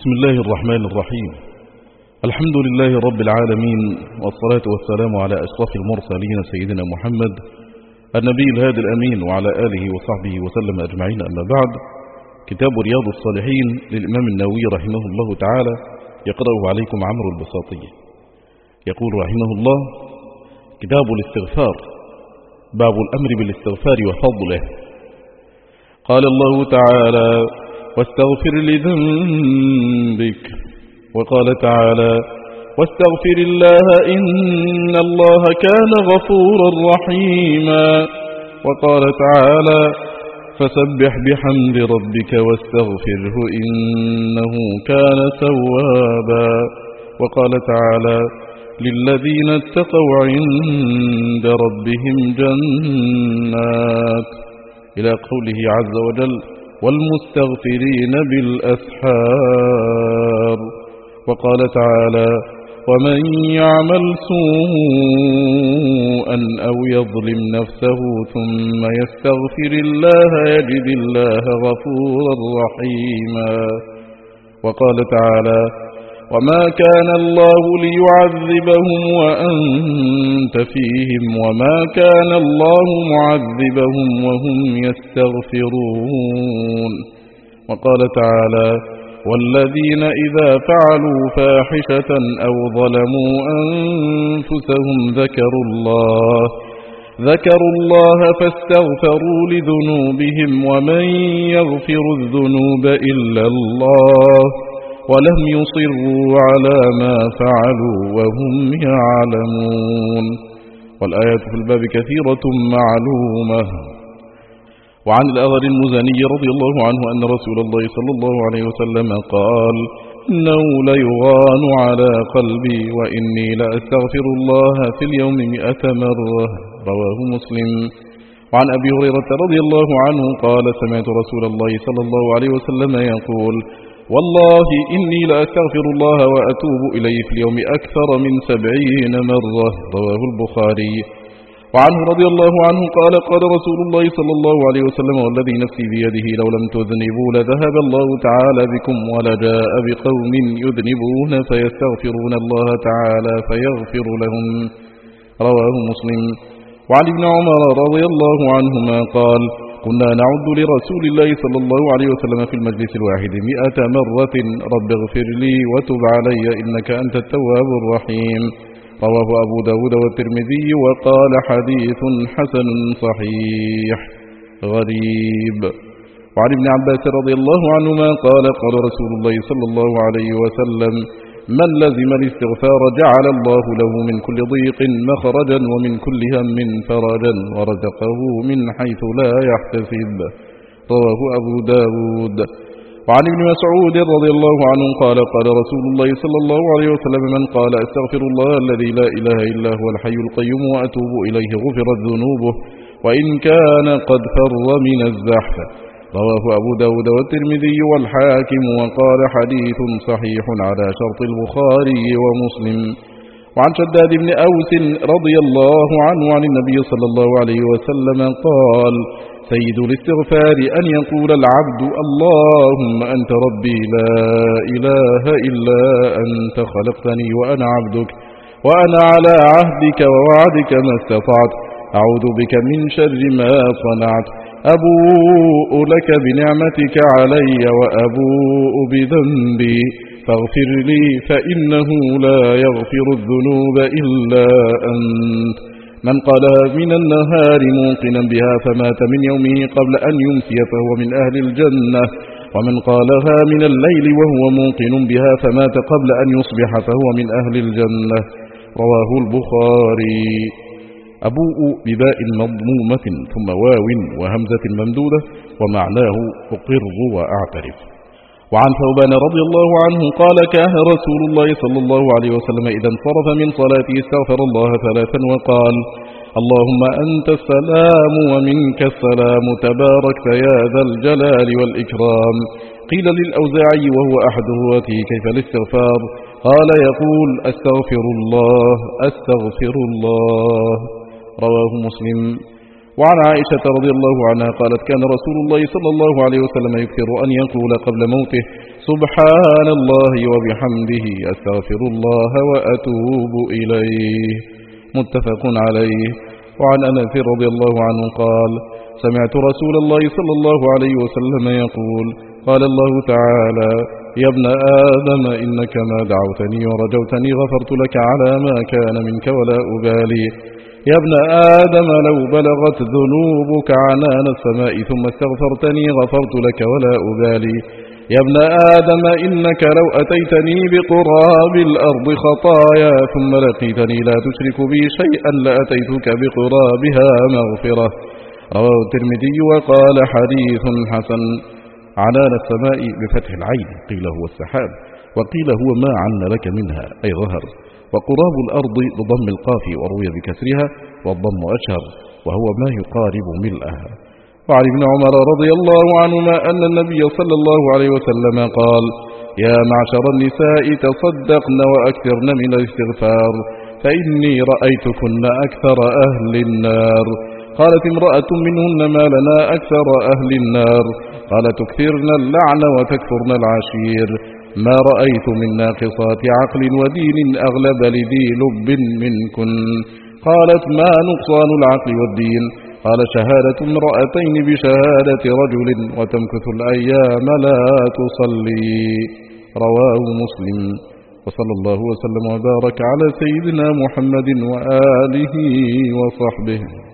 بسم الله الرحمن الرحيم. الحمد لله رب العالمين، والصلاة والسلام على أشرف المرسلين سيدنا محمد النبي الهادي الأمين وعلى آله وصحبه وسلم أجمعين. أما بعد، كتاب رياض الصالحين للإمام النووي رحمه الله تعالى يقرأه عليكم عمرو البساطي. يقول رحمه الله: كتاب الاستغفار، باب الأمر بالاستغفار وفضله. قال الله تعالى: واستغفر لذنبك. وقال تعالى: واستغفر الله إن الله كان غفورا رحيما. وقال تعالى: فسبح بحمد ربك واستغفره إنه كان توابا. وقال تعالى: للذين اتقوا عند ربهم جنات، إلى قوله عز وجل: والمستغفرين بالأسحار. وقال تعالى: ومن يعمل سوءا أو يظلم نفسه ثم يستغفر الله يجد الله غفورا رحيما. وقال تعالى: وما كان الله ليعذبهم وأنت فيهم وما كان الله معذبهم وهم يستغفرون. وقال تعالى: والذين إذا فعلوا فاحشة أو ظلموا أنفسهم ذكروا الله فاستغفروا لذنوبهم ومن يغفر الذنوب إلا الله ولم يصروا على ما فعلوا وهم يعلمون. والآيات في الباب كثيرة معلومة. وعن الأغر المزني رضي الله عنه أن رسول الله صلى الله عليه وسلم قال: إنه ليغان على قلبي وإني لأستغفر الله في اليوم 100 مرة. رواه مسلم. وعن أبي هريرة رضي الله عنه قال: سمعت رسول الله صلى الله عليه وسلم يقول: والله إني لأستغفر الله وأتوب إليه في اليوم أكثر من 70 مرة. رواه البخاري. وعنه رضي الله عنه قال: قال رسول الله صلى الله عليه وسلم: والذي نفسي بيده لو لم تذنبوا لذهب الله تعالى بكم ولجاء بقوم يذنبون فيستغفرون الله تعالى فيغفر لهم. رواه مسلم. وعن ابن عمر رضي الله عنهما قال: كنا نعد لرسول الله صلى الله عليه وسلم في المجلس الواحد 100 مرة: رب اغفر لي وتب علي إنك أنت التواب الرحيم. رواه أبو داود والترمذي وقال: حديث حسن صحيح غريب. وعن ابن عباس رضي الله عنهما قال: قال رسول الله صلى الله عليه وسلم: من لزم الاستغفار جعل الله له من كل ضيق مخرجا ومن كل هم فرجا ورزقه من حيث لا يحتسب. رواه أبو داود. وعن ابن مسعود رضي الله عنه قال: قال رسول الله صلى الله عليه وسلم: من قال أستغفر الله الذي لا إله إلا هو الحي القيوم وأتوب إليه غفرت ذنوبه وإن كان قد فر من الزحف. رواه أبو داود والترمذي والحاكم وقال: حديث صحيح على شرط البخاري ومسلم. وعن شداد بن أوس رضي الله عنه عن النبي صلى الله عليه وسلم قال: سيد الاستغفار أن يقول العبد: اللهم أنت ربي لا إله إلا أنت خلقتني وأنا عبدك وأنا على عهدك ووعدك ما استطعت أعوذ بك من شر ما صنعت أبوء لك بنعمتك علي وأبوء بذنبي فاغفر لي فإنه لا يغفر الذنوب إلا أنت. من قالها من النهار موقنا بها فمات من يومه قبل أن يمسي فهو من أهل الجنة، ومن قالها من الليل وهو موقن بها فمات قبل أن يصبح فهو من أهل الجنة. رواه البخاري. أبوء بباء مضمومة ثم واو وهمزة ممدودة ومعناه أقر وأعترف. وعن ثوبان رضي الله عنه قال: كان رسول الله صلى الله عليه وسلم إذا انصرف من صلاته استغفر الله 3 وقال: اللهم أنت السلام ومنك السلام تباركت يا ذا الجلال والإكرام. قيل للأوزاعي وهو أحد رواته: كيف الاستغفار؟ قال: يقول: أستغفر الله أستغفر الله. رواه مسلم. وعن عائشة رضي الله عنها قالت: كان رسول الله صلى الله عليه وسلم يكثر أن يقول قبل موته: سبحان الله وبحمده أستغفر الله وأتوب إليه. متفق عليه. وعن أنس رضي الله عنه قال: سمعت رسول الله صلى الله عليه وسلم يقول: قال الله تعالى: يا ابن آدم إنك ما دعوتني ورجوتني غفرت لك على ما كان منك ولا أبالي. يا ابن آدم لو بلغت ذنوبك عنان السماء ثم استغفرتني غفرت لك ولا أبالي. يا ابن آدم إنك لو أتيتني بقراب الأرض خطايا ثم لقيتني لا تشرك بي شيئا لأتيتك بقرابها مغفرة. رواه الترمذي وقال: حديث حسن. عنان السماء بفتح العين قيل هو السحاب، وقيل هو ما عن لك منها أي ظهر. وقراب الأرض بضم القاف وروي بكسرها والضم أشهر، وهو ما يقارب ملئها. وعن ابن عمر رضي الله عنهما أن النبي صلى الله عليه وسلم قال: يا معشر النساء تصدقن وأكثرن من الاستغفار فإني رأيتكن أكثر أهل النار. قالت امرأة منهن: ما لنا أكثر أهل النار؟ قال: تكثرن اللعن وتكفرن العشير. ما رأيت من ناقصات عقل ودين أغلب لذي لب منكن. قالت: ما نقصان العقل والدين؟ قال: شهادة امرأتين بشهادة رجل وتمكث الأيام لا تصلي. رواه مسلم. وصلى الله وسلم وبارك على سيدنا محمد وآله وصحبه.